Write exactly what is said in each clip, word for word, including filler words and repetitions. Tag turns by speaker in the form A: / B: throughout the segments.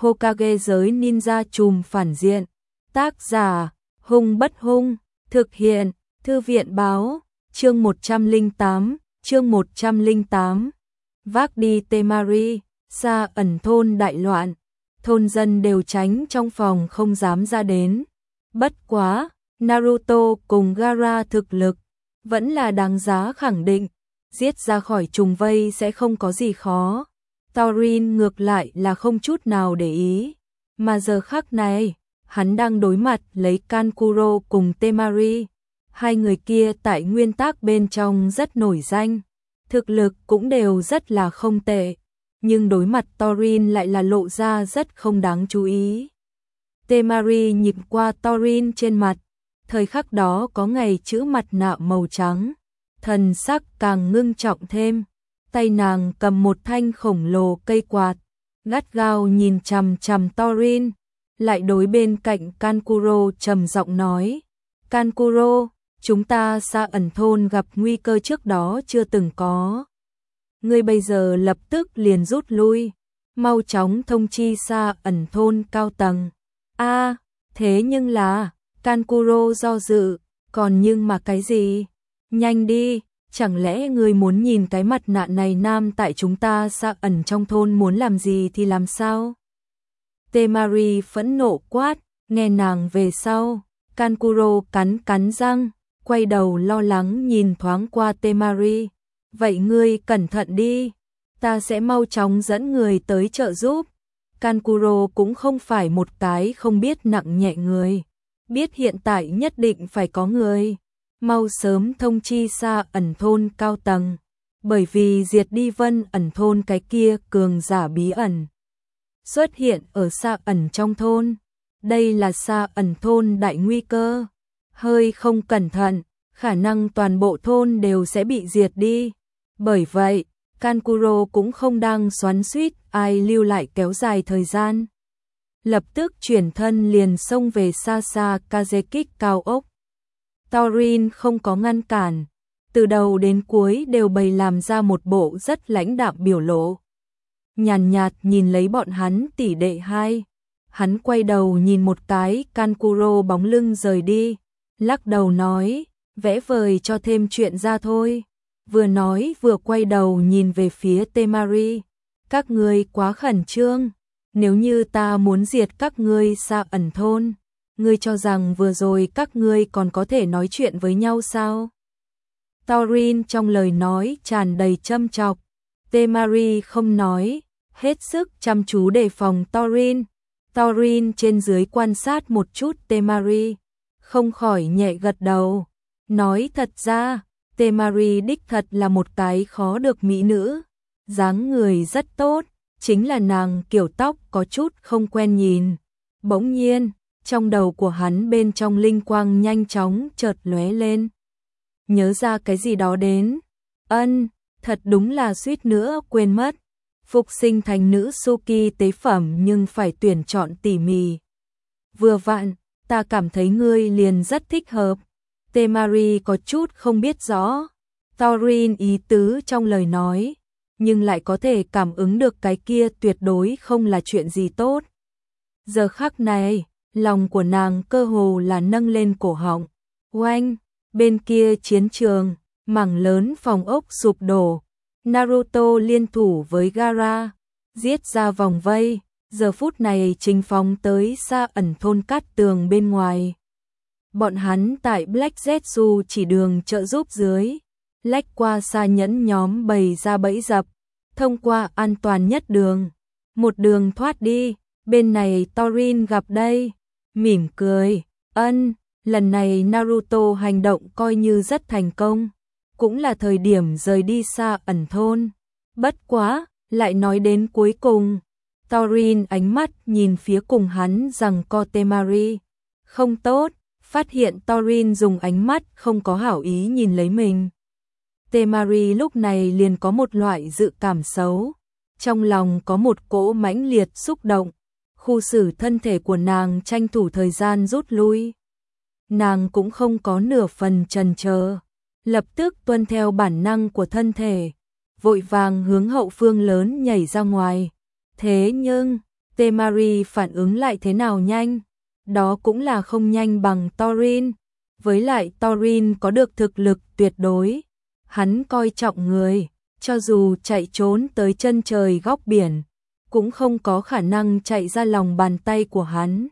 A: Hokage giới ninja trùm phản diện. Tác giả, Hung Bất Hung, thực hiện, Thư viện báo, chương một trăm lẻ tám, chương một trăm lẻ tám. Vác đi Temari, xa ẩn thôn đại loạn, thôn dân đều tránh trong phòng không dám ra đến. Bất quá, Naruto cùng Gaara thực lực vẫn là đáng giá khẳng định, giết ra khỏi trùng vây sẽ không có gì khó. Taurin ngược lại là không chút nào để ý, mà giờ khắc này, hắn đang đối mặt lấy Kankuro cùng Temari. Hai người kia tại nguyên tắc bên trong rất nổi danh, thực lực cũng đều rất là không tệ, nhưng đối mặt Taurin lại là lộ ra rất không đáng chú ý. Temari nhìn qua Taurin trên mặt, thời khắc đó có ngày chữ mặt nạ màu trắng, thần sắc càng ngưng trọng thêm, tay nàng cầm một thanh khổng lồ cây quạt, gắt gao nhìn chằm chằm Taurin, lại đối bên cạnh Kankuro trầm giọng nói: "Kankuro, chúng ta xa ẩn thôn gặp nguy cơ trước đó chưa từng có. Ngươi bây giờ lập tức liền rút lui, mau chóng thông chi xa ẩn thôn cao tầng." A, à, thế nhưng là, Kankuro do dự, còn nhưng mà cái gì? Nhanh đi, chẳng lẽ ngươi muốn nhìn cái mặt nạ này nam tại chúng ta xa ẩn trong thôn muốn làm gì thì làm sao? Temari phẫn nộ quát, nghe nàng về sau, Kankuro cắn cắn răng, quay đầu lo lắng nhìn thoáng qua Temari. Vậy ngươi cẩn thận đi, ta sẽ mau chóng dẫn người tới trợ giúp. Kankuro cũng không phải một cái không biết nặng nhẹ người, biết hiện tại nhất định phải có người, mau sớm thông chi xa ẩn thôn cao tầng, bởi vì diệt đi Vân ẩn thôn cái kia cường giả bí ẩn xuất hiện ở xa ẩn trong thôn, đây là xa ẩn thôn đại nguy cơ, hơi không cẩn thận, khả năng toàn bộ thôn đều sẽ bị diệt đi. Bởi vậy, Kankuro cũng không đang xoắn xuýt ai lưu lại kéo dài thời gian. Lập tức chuyển thân liền xông về xa xa Kazekik cao ốc. Taurin không có ngăn cản, từ đầu đến cuối đều bày làm ra một bộ rất lãnh đạm biểu lộ. Nhàn nhạt nhìn lấy bọn hắn tỷ đệ hai, hắn quay đầu nhìn một cái Kankuro bóng lưng rời đi, lắc đầu nói, vẽ vời cho thêm chuyện ra thôi. Vừa nói vừa quay đầu nhìn về phía Temari, các ngươi quá khẩn trương, nếu như ta muốn diệt các ngươi xa ẩn thôn, ngươi cho rằng vừa rồi các ngươi còn có thể nói chuyện với nhau sao? Taurin trong lời nói tràn đầy châm chọc, Temari không nói, hết sức chăm chú đề phòng Taurin. Taurin trên dưới quan sát một chút Temari, không khỏi nhẹ gật đầu, nói thật ra, Temari đích thật là một cái khó được mỹ nữ, dáng người rất tốt, chính là nàng kiểu tóc có chút không quen nhìn. Bỗng nhiên, trong đầu của hắn bên trong linh quang nhanh chóng chợt lóe lên. Nhớ ra cái gì đó đến. Ân, thật đúng là suýt nữa quên mất. Phục sinh thành nữ Suki tế phẩm nhưng phải tuyển chọn tỉ mỉ. Vừa vặn, ta cảm thấy ngươi liền rất thích hợp. Temari có chút không biết rõ Taurin ý tứ trong lời nói, nhưng lại có thể cảm ứng được cái kia tuyệt đối không là chuyện gì tốt. Giờ khắc này, lòng của nàng cơ hồ là nâng lên cổ họng. Oanh, bên kia chiến trường, mảng lớn phòng ốc sụp đổ. Naruto liên thủ với Gaara, giết ra vòng vây, giờ phút này trình phóng tới xa ẩn thôn cát tường bên ngoài. Bọn hắn tại Black Zetsu chỉ đường trợ giúp dưới, lách qua xa nhẫn nhóm bày ra bẫy dập, thông qua an toàn nhất đường, một đường thoát đi. Bên này Taurin gặp đây, mỉm cười, ân, lần này Naruto hành động coi như rất thành công, cũng là thời điểm rời đi xa ẩn thôn. Bất quá, lại nói đến cuối cùng, Taurin ánh mắt nhìn phía cùng hắn rằng co Temari, không tốt, phát hiện Taurin dùng ánh mắt không có hảo ý nhìn lấy mình. Temari lúc này liền có một loại dự cảm xấu, trong lòng có một cỗ mãnh liệt xúc động, khu xử thân thể của nàng tranh thủ thời gian rút lui. Nàng cũng không có nửa phần chần chờ, lập tức tuân theo bản năng của thân thể, vội vàng hướng hậu phương lớn nhảy ra ngoài. Thế nhưng, Temari phản ứng lại thế nào nhanh, đó cũng là không nhanh bằng Thorin. Với lại Thorin có được thực lực tuyệt đối, hắn coi trọng người, cho dù chạy trốn tới chân trời góc biển, cũng không có khả năng chạy ra lòng bàn tay của hắn.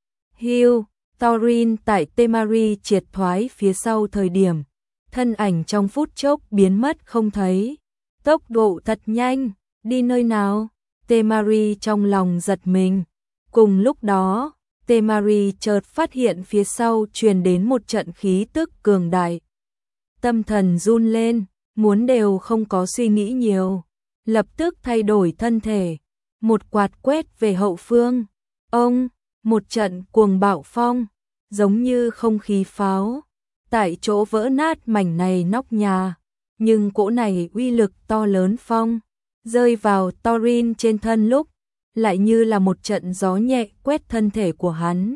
A: Hiu, Thorin tại Temari triệt thoái phía sau thời điểm, thân ảnh trong phút chốc biến mất không thấy. Tốc độ thật nhanh, đi nơi nào? Temari trong lòng giật mình. Cùng lúc đó, Temari chợt phát hiện phía sau truyền đến một trận khí tức cường đại. Tâm thần run lên, muốn đều không có suy nghĩ nhiều, lập tức thay đổi thân thể, một quạt quét về hậu phương. Ông, một trận cuồng bạo phong, giống như không khí pháo, tại chỗ vỡ nát mảnh này nóc nhà, nhưng cỗ này uy lực to lớn phong, rơi vào Thorin trên thân lúc, lại như là một trận gió nhẹ quét thân thể của hắn.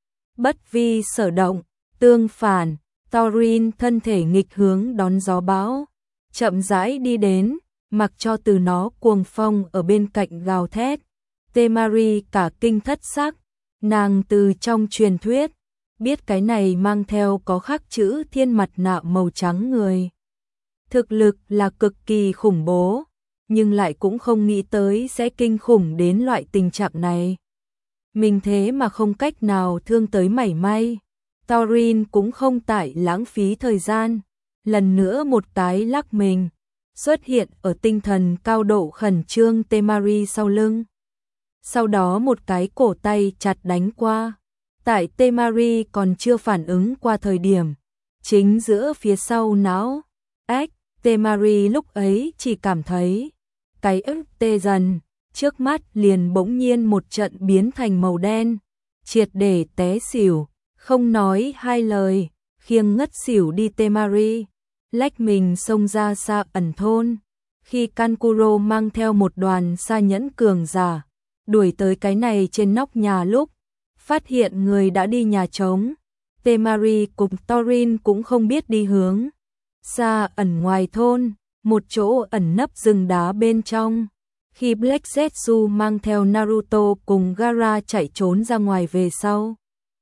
A: Bất vi sở động, tương phản, Thorin thân thể nghịch hướng đón gió bão, chậm rãi đi đến, mặc cho từ nó cuồng phong ở bên cạnh gào thét. Temari cả kinh thất sắc, nàng từ trong truyền thuyết, biết cái này mang theo có khắc chữ thiên mặt nạ màu trắng người. Thực lực là cực kỳ khủng bố, nhưng lại cũng không nghĩ tới sẽ kinh khủng đến loại tình trạng này. Mình thế mà không cách nào thương tới mảy may. Thorin cũng không tại lãng phí thời gian, lần nữa một cái lắc mình, xuất hiện ở tinh thần cao độ khẩn trương Temari sau lưng. Sau đó một cái cổ tay chặt đánh qua, tại Temari còn chưa phản ứng qua thời điểm, chính giữa phía sau não, ếch, Temari lúc ấy chỉ cảm thấy cái ức tê dần, trước mắt liền bỗng nhiên một trận biến thành màu đen, triệt để té xỉu, không nói hai lời, khiêng ngất xỉu đi Temari, lách mình xông ra xa ẩn thôn. Khi Kankuro mang theo một đoàn sa nhẫn cường giả, đuổi tới cái này trên nóc nhà lúc, phát hiện người đã đi nhà trống, Temari cùng Thorin cũng không biết đi hướng. Xa ẩn ngoài thôn, một chỗ ẩn nấp rừng đá bên trong. Khi Black Zetsu mang theo Naruto cùng Gaara chạy trốn ra ngoài về sau,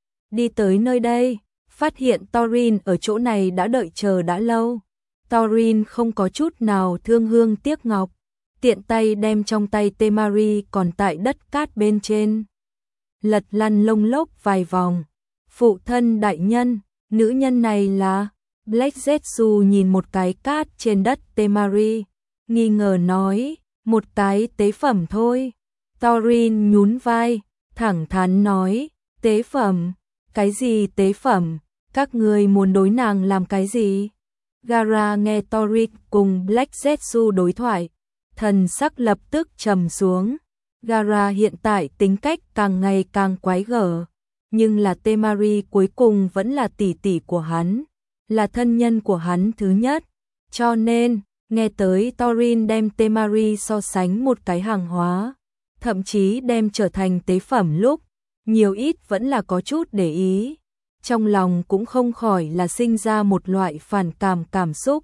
A: đi tới nơi đây, phát hiện Thorin ở chỗ này đã đợi chờ đã lâu. Thorin không có chút nào thương hương tiếc ngọc, tiện tay đem trong tay Temari còn tại đất cát bên trên, lật lăn lông lốc vài vòng. Phụ thân đại nhân, nữ nhân này là... Black Zetsu nhìn một cái cát trên đất Temari, nghi ngờ nói, một cái tế phẩm thôi. Thorin nhún vai, thẳng thắn nói, tế phẩm, cái gì tế phẩm, các người muốn đối nàng làm cái gì? Gaara nghe Thorin cùng Black Zetsu đối thoại, thần sắc lập tức trầm xuống. Gaara hiện tại tính cách càng ngày càng quái gở, nhưng là Temari cuối cùng vẫn là tỷ tỷ của hắn, là thân nhân của hắn thứ nhất, cho nên, nghe tới Thorin đem Temari so sánh một cái hàng hóa, thậm chí đem trở thành tế phẩm lúc, nhiều ít vẫn là có chút để ý, trong lòng cũng không khỏi là sinh ra một loại phản cảm cảm xúc.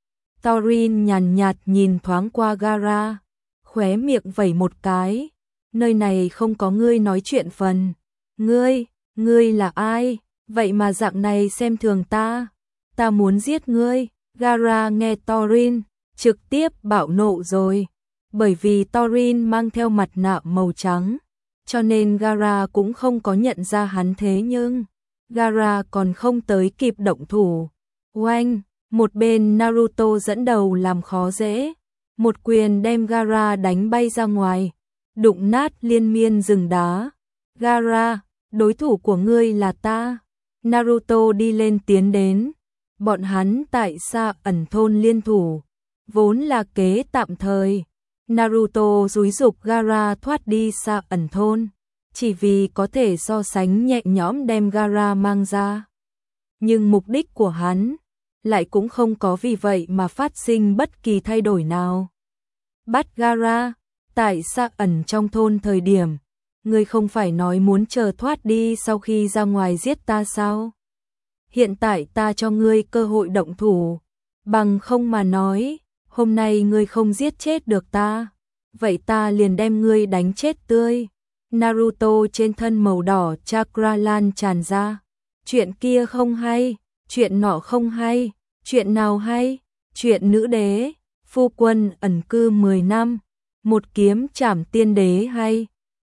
A: Thorin nhàn nhạt nhìn thoáng qua Gaara, khóe miệng vẩy một cái, nơi này không có ngươi nói chuyện phần. Ngươi, ngươi là ai, vậy mà dạng này xem thường ta? Ta muốn giết ngươi. Gaara nghe Thorin, trực tiếp bạo nộ rồi. Bởi vì Thorin mang theo mặt nạ màu trắng, cho nên Gaara cũng không có nhận ra hắn, thế nhưng Gaara còn không tới kịp động thủ. Oanh, một bên Naruto dẫn đầu làm khó dễ, một quyền đem Gaara đánh bay ra ngoài, đụng nát liên miên rừng đá. Gaara, đối thủ của ngươi là ta. Naruto đi lên tiến đến. Bọn hắn tại xa ẩn thôn liên thủ, vốn là kế tạm thời. Naruto dúi giục Gaara thoát đi xa ẩn thôn, chỉ vì có thể so sánh nhẹ nhõm đem Gaara mang ra. Nhưng mục đích của hắn lại cũng không có vì vậy mà phát sinh bất kỳ thay đổi nào. Bắt Gaara, tại xa ẩn trong thôn thời điểm, ngươi không phải nói muốn chờ thoát đi sau khi ra ngoài giết ta sao? Hiện tại ta cho ngươi cơ hội động thủ, bằng không mà nói, hôm nay ngươi không giết chết được ta, vậy ta liền đem ngươi đánh chết tươi. Naruto trên thân màu đỏ chakra lan tràn ra. Chuyện kia không hay, chuyện nọ không hay, chuyện nào hay? Chuyện nữ đế, phu quân ẩn cư mười năm, một kiếm trảm tiên đế hay.